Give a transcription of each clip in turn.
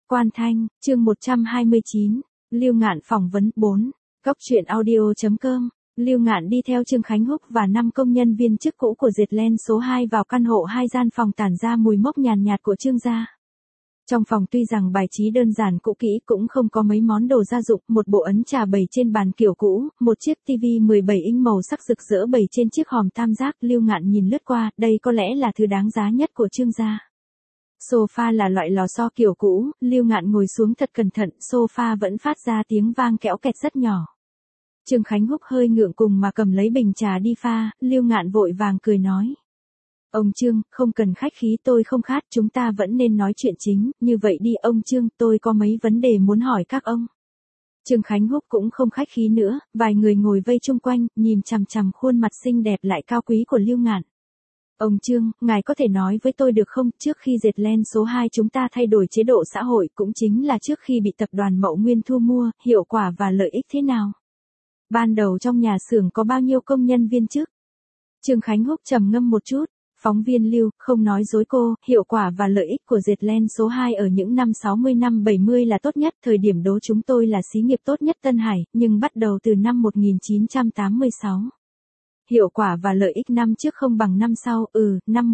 Quan Thanh, chương 129, Lưu Ngạn phỏng vấn 4, Góc truyện audio.com. Lưu Ngạn đi theo Trương Khánh Húc và 5 công nhân viên chức cũ của Diệt-Len số 2 vào căn hộ 2 gian phòng tản ra mùi mốc nhàn nhạt của Trương gia. Trong phòng tuy rằng bài trí đơn giản cũ kỹ cũng không có mấy món đồ gia dụng, một bộ ấn trà bày trên bàn kiểu cũ, một chiếc tivi 17 inch màu sắc rực rỡ bày trên chiếc hòm tam giác. Lưu Ngạn nhìn lướt qua, đây có lẽ là thứ đáng giá nhất của Trương gia. Sofa là loại lò xo kiểu cũ, Lưu Ngạn ngồi xuống thật cẩn thận, sofa vẫn phát ra tiếng vang kéo kẹt rất nhỏ. Trương Khánh Húc hơi ngượng cùng mà cầm lấy bình trà đi pha, Lưu Ngạn vội vàng cười nói. Ông Trương, không cần khách khí, tôi không khát, chúng ta vẫn nên nói chuyện chính, như vậy đi ông Trương, tôi có mấy vấn đề muốn hỏi các ông. Trương Khánh Húc cũng không khách khí nữa, vài người ngồi vây chung quanh, nhìn chằm chằm khuôn mặt xinh đẹp lại cao quý của Lưu Ngạn. Ông Trương, ngài có thể nói với tôi được không, trước khi Diệt-Len số 2 chúng ta thay đổi chế độ xã hội cũng chính là trước khi bị tập đoàn Mậu Nguyên thu mua, hiệu quả và lợi ích thế nào? Ban đầu trong nhà xưởng có bao nhiêu công nhân viên chức? Trương Khánh Húc trầm ngâm một chút, phóng viên Lưu, không nói dối cô, hiệu quả và lợi ích của Diệt-Len số 2 ở những năm 60 năm 70 là tốt nhất, thời điểm đó chúng tôi là xí nghiệp tốt nhất Tân Hải, nhưng bắt đầu từ năm 1986. Hiệu quả và lợi ích năm trước không bằng năm sau, năm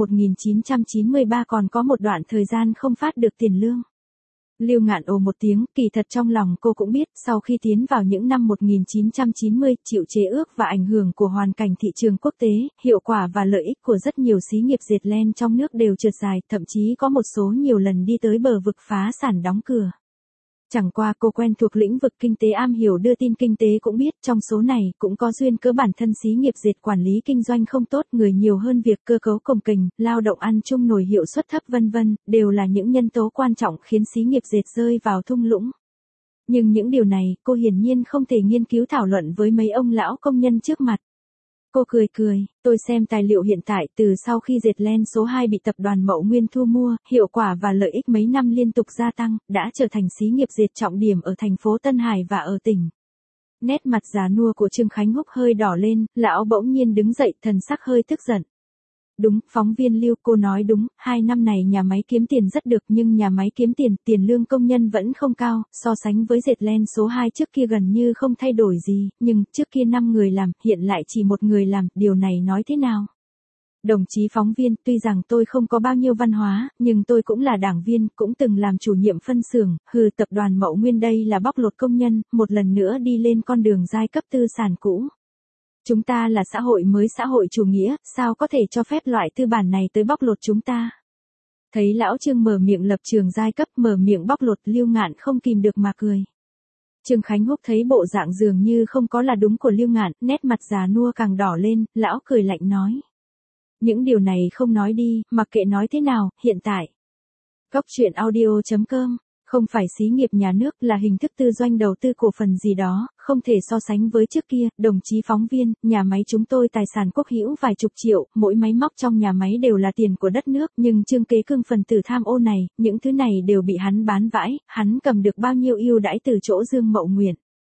1993 còn có một đoạn thời gian không phát được tiền lương. Lưu Ngạn ồ một tiếng, kỳ thật trong lòng cô cũng biết, sau khi tiến vào những năm 1990, chịu chế ước và ảnh hưởng của hoàn cảnh thị trường quốc tế, hiệu quả và lợi ích của rất nhiều xí nghiệp Diệt-Len trong nước đều trượt dài, thậm chí có một số nhiều lần đi tới bờ vực phá sản đóng cửa. Chẳng qua cô quen thuộc lĩnh vực kinh tế, am hiểu đưa tin kinh tế cũng biết, trong số này cũng có duyên cớ bản thân xí nghiệp dệt quản lý kinh doanh không tốt, người nhiều hơn việc, cơ cấu cồng kềnh, lao động ăn chung nổi, hiệu suất thấp vân vân, đều là những nhân tố quan trọng khiến xí nghiệp dệt rơi vào thung lũng. Nhưng những điều này, cô hiển nhiên không thể nghiên cứu thảo luận với mấy ông lão công nhân trước mặt. Cô cười, tôi xem tài liệu hiện tại, từ sau khi Diệt-Len số 2 bị tập đoàn Mậu Nguyên thu mua, hiệu quả và lợi ích mấy năm liên tục gia tăng, đã trở thành xí nghiệp dệt trọng điểm ở thành phố Tân Hải và ở tỉnh. Nét mặt già nua của Trương Khánh Húc hơi đỏ lên, lão bỗng nhiên đứng dậy, thần sắc hơi tức giận. Đúng, phóng viên Lưu, cô nói đúng, 2 năm này nhà máy kiếm tiền rất được, nhưng nhà máy kiếm tiền lương công nhân vẫn không cao, so sánh với Diệt-Len số 2 trước kia gần như không thay đổi gì, nhưng trước kia 5 người làm, hiện lại chỉ 1 người làm, điều này nói thế nào? Đồng chí phóng viên, tuy rằng tôi không có bao nhiêu văn hóa, nhưng tôi cũng là đảng viên, cũng từng làm chủ nhiệm phân xưởng, tập đoàn Mậu Nguyên đây là bóc lột công nhân, một lần nữa đi lên con đường giai cấp tư sản cũ. Chúng ta là xã hội mới, xã hội chủ nghĩa, sao có thể cho phép loại tư bản này tới bóc lột chúng ta? Thấy lão Trương mở miệng lập trường giai cấp, mở miệng bóc lột, Lưu Ngạn không kìm được mà cười. Trương Khánh Húc thấy bộ dạng dường như không có là đúng của Lưu Ngạn, nét mặt già nua càng đỏ lên, lão cười lạnh nói. Những điều này không nói đi, mặc kệ nói thế nào, hiện tại. Góc truyện audio.com. Không phải xí nghiệp nhà nước, là hình thức tư doanh đầu tư cổ phần gì đó, không thể so sánh với trước kia. Đồng chí phóng viên, nhà máy chúng tôi tài sản quốc hữu vài chục triệu, mỗi máy móc trong nhà máy đều là tiền của đất nước, nhưng Trương Kế Cương phần tử tham ô này, những thứ này đều bị hắn bán vãi, hắn cầm được bao nhiêu ưu đãi từ chỗ Dương Mậu Nguyện.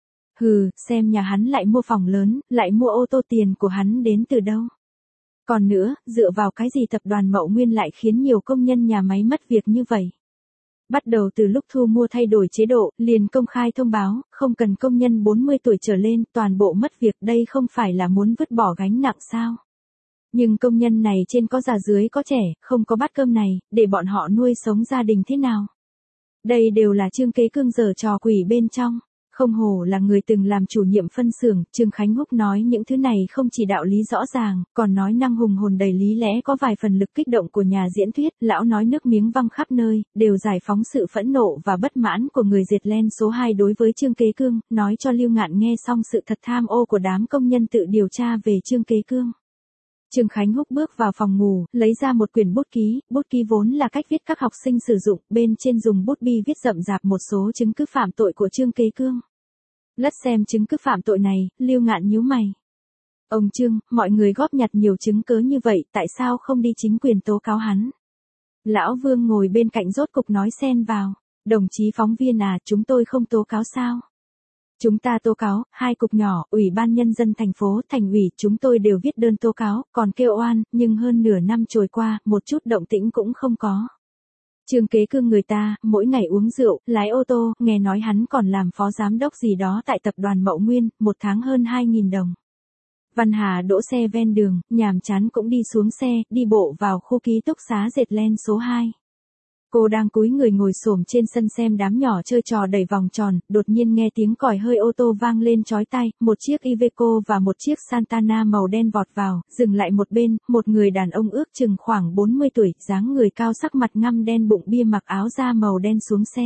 Xem nhà hắn lại mua phòng lớn, lại mua ô tô, tiền của hắn đến từ đâu? Còn nữa, dựa vào cái gì tập đoàn Mậu Nguyên lại khiến nhiều công nhân nhà máy mất việc như vậy? Bắt đầu từ lúc thu mua thay đổi chế độ, liền công khai thông báo, không cần công nhân 40 tuổi trở lên, toàn bộ mất việc, đây không phải là muốn vứt bỏ gánh nặng sao? Nhưng công nhân này trên có già dưới có trẻ, không có bát cơm này, để bọn họ nuôi sống gia đình thế nào? Đây đều là Trương Kế Cương giở trò quỷ bên trong. Không hổ là người từng làm chủ nhiệm phân xưởng, Trương Khánh Húc nói những thứ này không chỉ đạo lý rõ ràng, còn nói năng hùng hồn đầy lý lẽ, có vài phần lực kích động của nhà diễn thuyết, lão nói nước miếng văng khắp nơi, đều giải phóng sự phẫn nộ và bất mãn của người Diệt-Len số 2 đối với Trương Kế Cương, nói cho Lưu Ngạn nghe xong sự thật tham ô của đám công nhân tự điều tra về Trương Kế Cương. Trương Khánh Húc bước vào phòng ngủ, lấy ra một quyển bút ký vốn là cách viết các học sinh sử dụng, bên trên dùng bút bi viết rậm rạp một số chứng cứ phạm tội của Trương Kế Cương. Lật xem chứng cứ phạm tội này, Lưu Ngạn nhíu mày. Ông Trương, mọi người góp nhặt nhiều chứng cứ như vậy, tại sao không đi chính quyền tố cáo hắn? Lão Vương ngồi bên cạnh rốt cục nói xen vào. Đồng chí phóng viên chúng tôi không tố cáo sao? Chúng ta tố cáo, 2 cục nhỏ, Ủy ban Nhân dân thành phố, Thành ủy, chúng tôi đều viết đơn tố cáo, còn kêu oan, nhưng hơn nửa năm trôi qua, một chút động tĩnh cũng không có. Trương Kế Cương người ta, mỗi ngày uống rượu, lái ô tô, nghe nói hắn còn làm phó giám đốc gì đó tại tập đoàn Mậu Nguyên, một tháng hơn 2.000 đồng. Văn Hà đỗ xe ven đường, nhàm chán cũng đi xuống xe, đi bộ vào khu ký túc xá Dệt-Len số 2. Cô đang cúi người ngồi xổm trên sân xem đám nhỏ chơi trò đẩy vòng tròn, đột nhiên nghe tiếng còi hơi ô tô vang lên chói tai, một chiếc Iveco và một chiếc Santana màu đen vọt vào, dừng lại một bên, một người đàn ông ước chừng khoảng 40 tuổi, dáng người cao sắc mặt ngăm đen bụng bia mặc áo da màu đen xuống xe.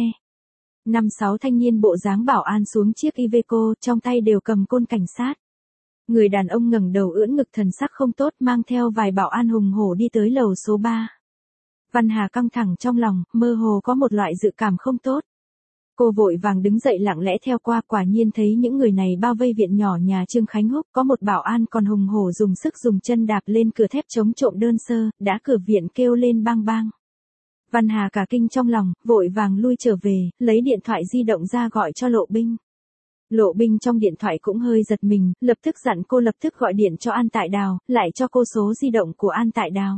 5-6 thanh niên bộ dáng bảo an xuống chiếc Iveco, trong tay đều cầm côn cảnh sát. Người đàn ông ngẩng đầu ưỡn ngực thần sắc không tốt mang theo vài bảo an hùng hổ đi tới lầu số 3. Văn Hà căng thẳng trong lòng, mơ hồ có một loại dự cảm không tốt. Cô vội vàng đứng dậy lặng lẽ theo qua, quả nhiên thấy những người này bao vây viện nhỏ nhà Trương Khánh Húc, có một bảo an còn hùng hổ dùng sức dùng chân đạp lên cửa thép chống trộm đơn sơ, đã cửa viện kêu lên bang bang. Văn Hà cả kinh trong lòng, vội vàng lui trở về, lấy điện thoại di động ra gọi cho Lộ Binh. Lộ Binh trong điện thoại cũng hơi giật mình, lập tức dặn cô lập tức gọi điện cho An Tại Đào, lại cho cô số di động của An Tại Đào.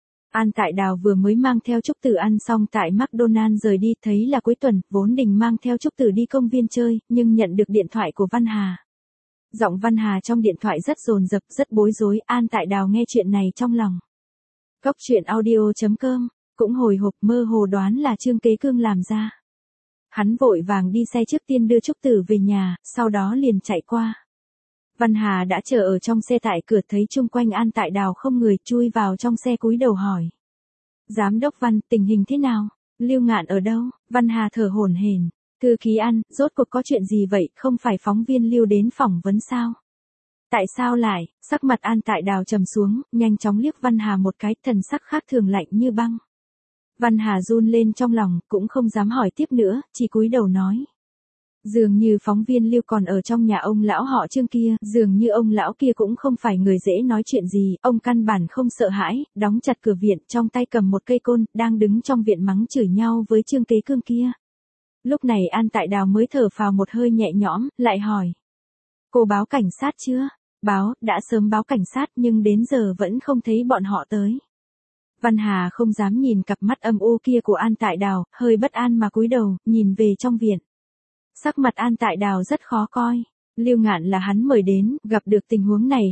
An Tại Đào vừa mới mang theo Trúc Tử ăn xong tại McDonald's rời đi, thấy là cuối tuần, vốn định mang theo Trúc Tử đi công viên chơi, nhưng nhận được điện thoại của Văn Hà. Giọng Văn Hà trong điện thoại rất dồn dập, rất bối rối, An Tại Đào nghe chuyện này trong lòng. Cốc truyện audio.com, cũng hồi hộp mơ hồ đoán là Trương Kế Cương làm ra. Hắn vội vàng đi xe trước tiên đưa Trúc Tử về nhà, sau đó liền chạy qua. Văn Hà đã chờ ở trong xe tại cửa, thấy chung quanh An Tại Đào không người, chui vào trong xe cúi đầu hỏi. Giám đốc Văn, tình hình thế nào? Lưu Ngạn ở đâu? Văn Hà thở hổn hển. Thư ký An, rốt cuộc có chuyện gì vậy, không phải phóng viên Lưu đến phỏng vấn sao? Tại sao lại? Sắc mặt An Tại Đào trầm xuống, nhanh chóng liếc Văn Hà một cái, thần sắc khác thường lạnh như băng. Văn Hà run lên trong lòng, cũng không dám hỏi tiếp nữa, chỉ cúi đầu nói. Dường như phóng viên Lưu còn ở trong nhà ông lão họ Trương kia, dường như ông lão kia cũng không phải người dễ nói chuyện gì, ông căn bản không sợ hãi, đóng chặt cửa viện, trong tay cầm một cây côn, đang đứng trong viện mắng chửi nhau với Trương Kế Cương kia. Lúc này An Tại Đào mới thở phào một hơi nhẹ nhõm, lại hỏi. Cô báo cảnh sát chưa? Báo, đã sớm báo cảnh sát nhưng đến giờ vẫn không thấy bọn họ tới. Văn Hà không dám nhìn cặp mắt âm u kia của An Tại Đào, hơi bất an mà cúi đầu, nhìn về trong viện. Sắc mặt An Tại Đào rất khó coi. Lưu Ngạn là hắn mời đến, gặp được tình huống này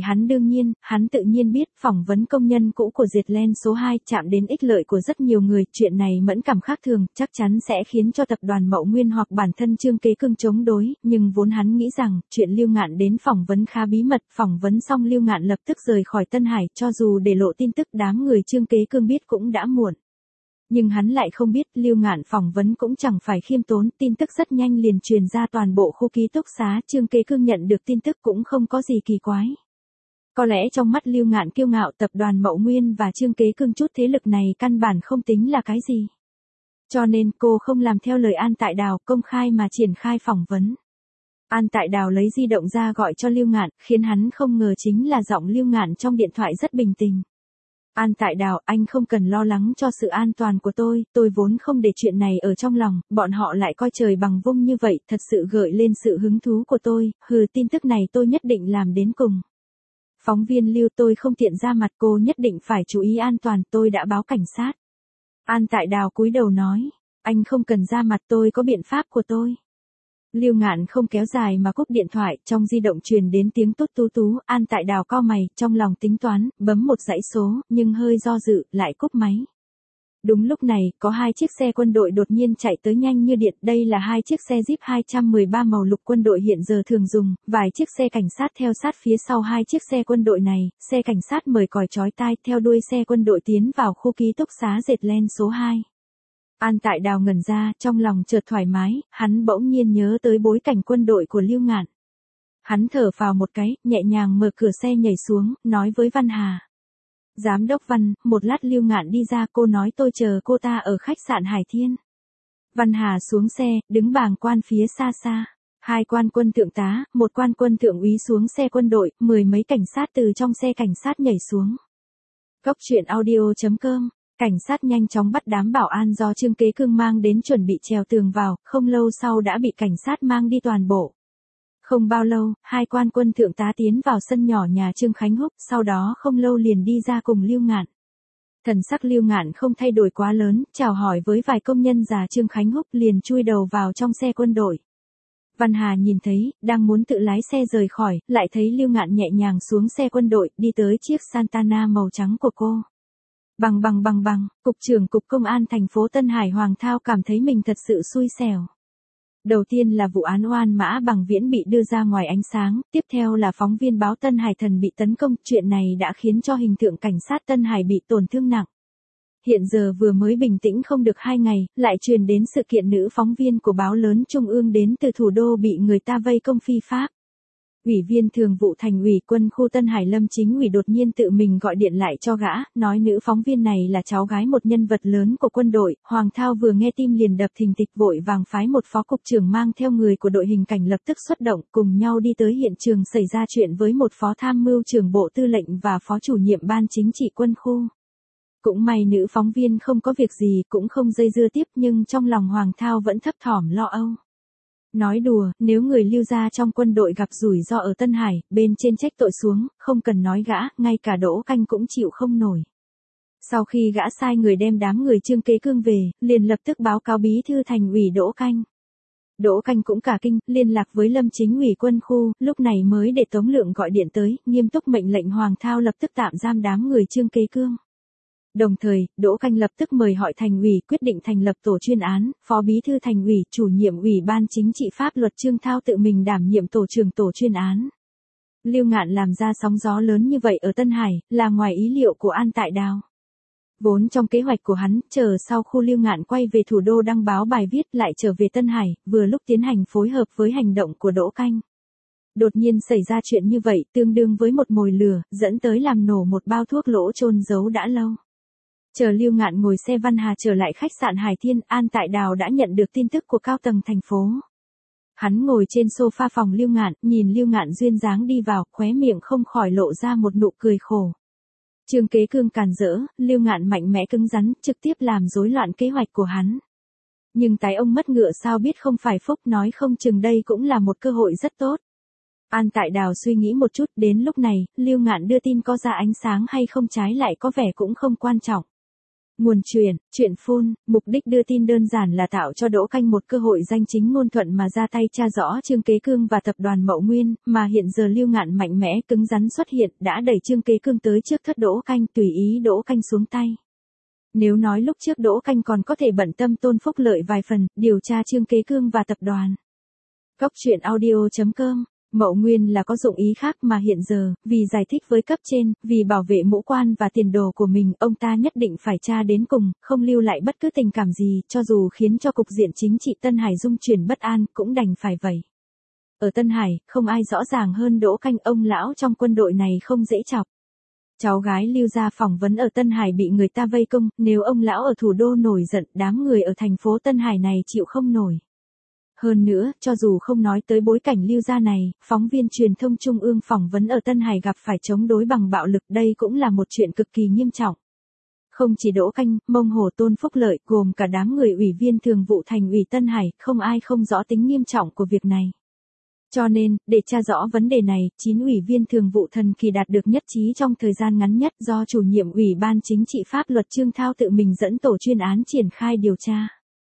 hắn tự nhiên biết, phỏng vấn công nhân cũ của Dệt-Len số 2 chạm đến ích lợi của rất nhiều người, chuyện này mẫn cảm khác thường, chắc chắn sẽ khiến cho tập đoàn Mậu Nguyên hoặc bản thân Trương Kế Cương chống đối, nhưng vốn hắn nghĩ rằng, chuyện Lưu Ngạn đến phỏng vấn khá bí mật, phỏng vấn xong Lưu Ngạn lập tức rời khỏi Tân Hải, cho dù để lộ tin tức đám người Trương Kế Cương biết cũng đã muộn. Nhưng hắn lại không biết, Lưu Ngạn phỏng vấn cũng chẳng phải khiêm tốn, tin tức rất nhanh liền truyền ra toàn bộ khu ký túc xá, Trương Kế Cương nhận được tin tức cũng không có gì kỳ quái. Có lẽ trong mắt Lưu Ngạn kiêu ngạo, tập đoàn Mậu Nguyên và Trương Kế Cương chút thế lực này căn bản không tính là cái gì. Cho nên cô không làm theo lời An Tại Đào, công khai mà triển khai phỏng vấn. An Tại Đào lấy di động ra gọi cho Lưu Ngạn, khiến hắn không ngờ chính là giọng Lưu Ngạn trong điện thoại rất bình tĩnh. An Tại Đào, anh không cần lo lắng cho sự an toàn của tôi vốn không để chuyện này ở trong lòng, bọn họ lại coi trời bằng vung như vậy, thật sự gợi lên sự hứng thú của tôi, tin tức này tôi nhất định làm đến cùng. Phóng viên Lưu, tôi không tiện ra mặt, cô nhất định phải chú ý an toàn, tôi đã báo cảnh sát. An Tại Đào cúi đầu nói, anh không cần ra mặt, tôi có biện pháp của tôi. Lưu Ngạn không kéo dài mà cúp điện thoại, trong di động truyền đến tiếng tút tú tú, An Tại Đào cau mày, trong lòng tính toán, bấm một dãy số, nhưng hơi do dự, lại cúp máy. Đúng lúc này, có hai chiếc xe quân đội đột nhiên chạy tới nhanh như điện, đây là hai chiếc xe Jeep 213 màu lục quân đội hiện giờ thường dùng, vài chiếc xe cảnh sát theo sát phía sau hai chiếc xe quân đội này, xe cảnh sát mời còi chói tai, theo đuôi xe quân đội tiến vào khu ký túc xá Dệt-Len số 2. An Tại Đào ngẩn ra, trong lòng chợt thoải mái, hắn bỗng nhiên nhớ tới bối cảnh quân đội của Lưu Ngạn. Hắn thở phào một cái, nhẹ nhàng mở cửa xe nhảy xuống, nói với Văn Hà. Giám đốc Văn, một lát Lưu Ngạn đi ra, cô nói tôi chờ cô ta ở khách sạn Hải Thiên. Văn Hà xuống xe, đứng bàng quan phía xa xa. Hai quan quân thượng tá, một quan quân thượng úy xuống xe quân đội, mười mấy cảnh sát từ trong xe cảnh sát nhảy xuống. Cốc truyện audio.com. Cảnh sát nhanh chóng bắt đám bảo an do Trương Kế Cương mang đến chuẩn bị trèo tường vào, không lâu sau đã bị cảnh sát mang đi toàn bộ. Không bao lâu, hai quan quân thượng tá tiến vào sân nhỏ nhà Trương Khánh Húc, sau đó không lâu liền đi ra cùng Lưu Ngạn. Thần sắc Lưu Ngạn không thay đổi quá lớn, chào hỏi với vài công nhân già Trương Khánh Húc liền chui đầu vào trong xe quân đội. Văn Hà nhìn thấy, đang muốn tự lái xe rời khỏi, lại thấy Lưu Ngạn nhẹ nhàng xuống xe quân đội, đi tới chiếc Santana màu trắng của cô. Bằng, Cục trưởng Cục Công an thành phố Tân Hải Hoàng Thao cảm thấy mình thật sự xui xẻo. Đầu tiên là vụ án oan Mã Bằng Viễn bị đưa ra ngoài ánh sáng, tiếp theo là phóng viên báo Tân Hải Thần bị tấn công, chuyện này đã khiến cho hình tượng cảnh sát Tân Hải bị tổn thương nặng. Hiện giờ vừa mới bình tĩnh không được 2 ngày, lại truyền đến sự kiện nữ phóng viên của báo lớn Trung ương đến từ thủ đô bị người ta vây công phi pháp. Ủy viên thường vụ Thành ủy Quân khu Tân Hải Lâm Chính ủy đột nhiên tự mình gọi điện lại cho gã, nói nữ phóng viên này là cháu gái một nhân vật lớn của quân đội. Hoàng Thao vừa nghe tim liền đập thình thịch, vội vàng phái một phó cục trưởng mang theo người của đội hình cảnh lập tức xuất động, cùng nhau đi tới hiện trường xảy ra chuyện với một phó tham mưu trưởng bộ tư lệnh và phó chủ nhiệm ban chính trị quân khu. Cũng may nữ phóng viên không có việc gì, cũng không dây dưa tiếp, nhưng trong lòng Hoàng Thao vẫn thấp thỏm lo âu. Nói đùa, nếu người Lưu gia trong quân đội gặp rủi ro ở Tân Hải, bên trên trách tội xuống, không cần nói gã, ngay cả Đỗ Canh cũng chịu không nổi. Sau khi gã sai người đem đám người Trương Kế Cương về, liền lập tức báo cáo bí thư Thành ủy Đỗ Canh. Đỗ Canh cũng cả kinh, liên lạc với Lâm Chính ủy quân khu, lúc này mới để Tống Lượng gọi điện tới, nghiêm túc mệnh lệnh Hoàng Thao lập tức tạm giam đám người Trương Kế Cương. Đồng thời, Đỗ Canh lập tức mời hỏi Thành ủy quyết định thành lập tổ chuyên án, phó bí thư Thành ủy, chủ nhiệm ủy ban chính trị pháp luật Trương Thao tự mình đảm nhiệm tổ trưởng tổ chuyên án. Lưu Ngạn làm ra sóng gió lớn như vậy ở Tân Hải, là ngoài ý liệu của An Tại Đào. Vốn trong kế hoạch của hắn, chờ sau khu Lưu Ngạn quay về thủ đô đăng báo bài viết lại trở về Tân Hải, vừa lúc tiến hành phối hợp với hành động của Đỗ Canh. Đột nhiên xảy ra chuyện như vậy, tương đương với một mồi lửa, dẫn tới làm nổ một bao thuốc lỗ chôn giấu đã lâu. Chờ Lưu Ngạn ngồi xe Văn Hà trở lại khách sạn Hải Thiên, An Tại Đào đã nhận được tin tức của cao tầng thành phố. Hắn ngồi trên sofa phòng Lưu Ngạn, nhìn Lưu Ngạn duyên dáng đi vào, khóe miệng không khỏi lộ ra một nụ cười khổ. Trương Kế Cương càn rỡ, Lưu Ngạn mạnh mẽ cứng rắn, trực tiếp làm rối loạn kế hoạch của hắn. Nhưng tái ông mất ngựa sao biết không phải phúc, nói không chừng đây cũng là một cơ hội rất tốt. An Tại Đào suy nghĩ một chút, đến lúc này, Lưu Ngạn đưa tin có ra ánh sáng hay không trái lại có vẻ cũng không quan trọng. Nguồn chuyện phun, mục đích đưa tin đơn giản là tạo cho Đỗ Canh một cơ hội danh chính ngôn thuận mà ra tay tra rõ Trương Kế Cương và tập đoàn Mậu Nguyên, mà hiện giờ Lưu Ngạn mạnh mẽ cứng rắn xuất hiện đã đẩy Trương Kế Cương tới trước thất Đỗ Canh, tùy ý Đỗ Canh xuống tay. Nếu nói lúc trước Đỗ Canh còn có thể bận tâm Tôn Phúc Lợi vài phần, điều tra Trương Kế Cương và tập đoàn. Góc truyện audio.com. Mậu Nguyên là có dụng ý khác mà hiện giờ, vì giải thích với cấp trên, vì bảo vệ mũ quan và tiền đồ của mình, ông ta nhất định phải tra đến cùng, không lưu lại bất cứ tình cảm gì, cho dù khiến cho cục diện chính trị Tân Hải rung chuyển bất an, cũng đành phải vậy. Ở Tân Hải, không ai rõ ràng hơn Đỗ Canh, ông lão trong quân đội này không dễ chọc. Cháu gái Lưu gia phỏng vấn ở Tân Hải bị người ta vây công, nếu ông lão ở thủ đô nổi giận, đám người ở thành phố Tân Hải này chịu không nổi. Hơn nữa, cho dù không nói tới bối cảnh Lưu gia này, phóng viên truyền thông Trung ương phỏng vấn ở Tân Hải gặp phải chống đối bằng bạo lực, đây cũng là một chuyện cực kỳ nghiêm trọng. Không chỉ Đỗ Canh, Mông Hồ, Tôn Phúc Lợi, gồm cả đám người ủy viên thường vụ Thành ủy Tân Hải, không ai không rõ tính nghiêm trọng của việc này. Cho nên, để tra rõ vấn đề này, 9 ủy viên thường vụ thần kỳ đạt được nhất trí trong thời gian ngắn nhất do chủ nhiệm ủy ban chính trị pháp luật Trương Thao tự mình dẫn tổ chuyên án triển khai điều tra.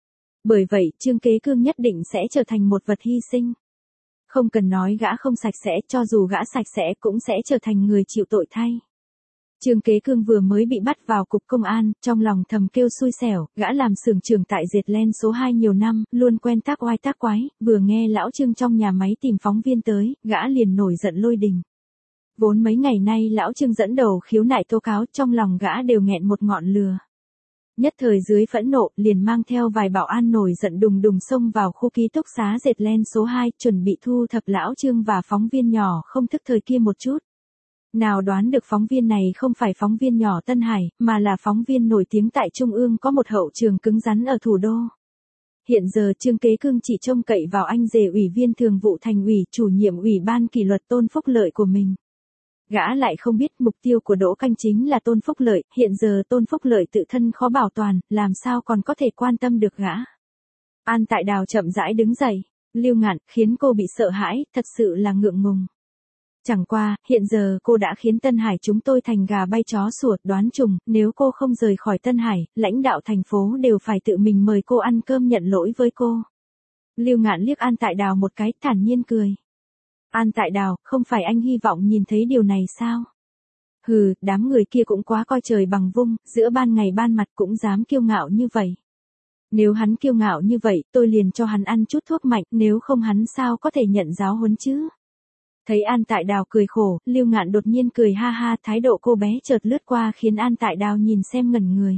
Bởi vậy, Trương Kế Cương nhất định sẽ trở thành một vật hy sinh. Không cần nói gã không sạch sẽ, cho dù gã sạch sẽ cũng sẽ trở thành người chịu tội thay. Trương Kế Cương vừa mới bị bắt vào cục công an, trong lòng thầm kêu xui xẻo, gã làm xưởng trưởng tại Diệt-Len số 2 nhiều năm, luôn quen tác oai tác quái, vừa nghe lão Trương trong nhà máy tìm phóng viên tới, gã liền nổi giận lôi đình. Vốn mấy ngày nay lão Trương dẫn đầu khiếu nại tố cáo, trong lòng gã đều nghẹn một ngọn lửa. Nhất thời dưới phẫn nộ, liền mang theo vài bảo an nổi giận đùng đùng xông vào khu ký túc xá Diệt-Len số 2, chuẩn bị thu thập lão Trương và phóng viên nhỏ không thức thời kia một chút. Nào đoán được phóng viên này không phải phóng viên nhỏ Tân Hải, mà là phóng viên nổi tiếng tại Trung ương có một hậu trường cứng rắn ở thủ đô. Hiện giờ Trương Kế Cương chỉ trông cậy vào anh rể ủy viên thường vụ Thành ủy, chủ nhiệm ủy ban kỷ luật Tôn Phúc Lợi của mình. Gã lại không biết mục tiêu của Đỗ Canh chính là Tôn Phúc Lợi, hiện giờ Tôn Phúc Lợi tự thân khó bảo toàn, làm sao còn có thể quan tâm được gã. An Tại Đào chậm rãi đứng dậy, Lưu Ngạn, khiến cô bị sợ hãi, thật sự là ngượng ngùng. Chẳng qua, hiện giờ cô đã khiến Tân Hải chúng tôi thành gà bay chó sủa, đoán chừng, nếu cô không rời khỏi Tân Hải, lãnh đạo thành phố đều phải tự mình mời cô ăn cơm nhận lỗi với cô. Lưu Ngạn liếc An Tại Đào một cái, thản nhiên cười. An Tại Đào, không phải anh hy vọng nhìn thấy điều này sao? Hừ, đám người kia cũng quá coi trời bằng vung, giữa ban ngày ban mặt cũng dám kiêu ngạo như vậy. Nếu hắn kiêu ngạo như vậy, tôi liền cho hắn ăn chút thuốc mạnh, nếu không hắn sao có thể nhận giáo huấn chứ? Thấy An Tại Đào cười khổ, Lưu Ngạn đột nhiên cười ha ha, thái độ cô bé chợt lướt qua khiến An Tại Đào nhìn xem ngẩn người.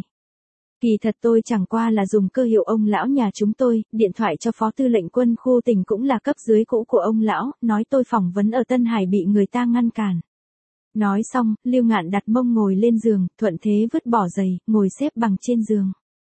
Kỳ thật tôi chẳng qua là dùng cơ hiệu ông lão nhà chúng tôi, điện thoại cho phó tư lệnh quân khu tỉnh cũng là cấp dưới cũ của ông lão, nói tôi phỏng vấn ở Tân Hải bị người ta ngăn cản. Nói xong, Lưu Ngạn đặt mông ngồi lên giường, thuận thế vứt bỏ giày, ngồi xếp bằng trên giường.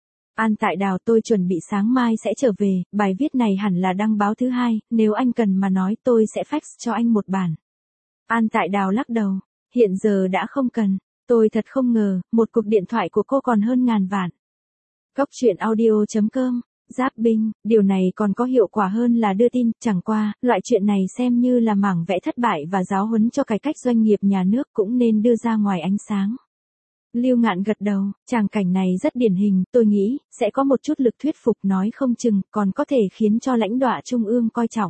An Tại Đào, tôi chuẩn bị sáng mai sẽ trở về, bài viết này hẳn là đăng báo thứ 2, nếu anh cần mà nói tôi sẽ fax cho anh một bản. An Tại Đào lắc đầu, hiện giờ đã không cần, tôi thật không ngờ, một cuộc điện thoại của cô còn hơn ngàn vạn. Góc truyện audio.com, Giáp Binh, điều này còn có hiệu quả hơn là đưa tin, chẳng qua, loại chuyện này xem như là mảng vẽ thất bại và giáo huấn cho cải cách doanh nghiệp nhà nước cũng nên đưa ra ngoài ánh sáng. Lưu Ngạn gật đầu, tràng cảnh này rất điển hình, tôi nghĩ, sẽ có một chút lực thuyết phục nói không chừng, còn có thể khiến cho lãnh đạo trung ương coi trọng.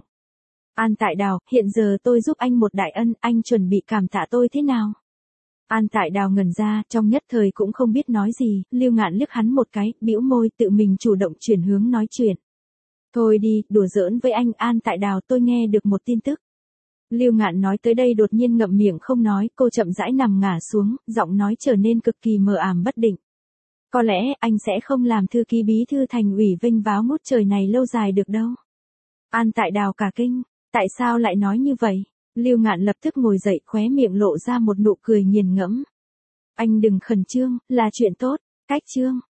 An Tại Đào, hiện giờ tôi giúp anh một đại ân, anh chuẩn bị cảm tạ tôi thế nào? An Tại Đào ngẩn ra, trong nhất thời cũng không biết nói gì, Lưu Ngạn liếc hắn một cái, bĩu môi tự mình chủ động chuyển hướng nói chuyện. Thôi đi, đùa giỡn với anh. An Tại Đào, tôi nghe được một tin tức. Lưu Ngạn nói tới đây đột nhiên ngậm miệng không nói, cô chậm rãi nằm ngả xuống, giọng nói trở nên cực kỳ mờ ảm bất định. Có lẽ anh sẽ không làm thư ký bí thư thành ủy vinh váo ngút trời này lâu dài được đâu. An Tại Đào cả kinh, tại sao lại nói như vậy? Lưu Ngạn lập tức ngồi dậy, khóe miệng lộ ra một nụ cười nghiền ngẫm. Anh đừng khẩn trương, là chuyện tốt, cách chương.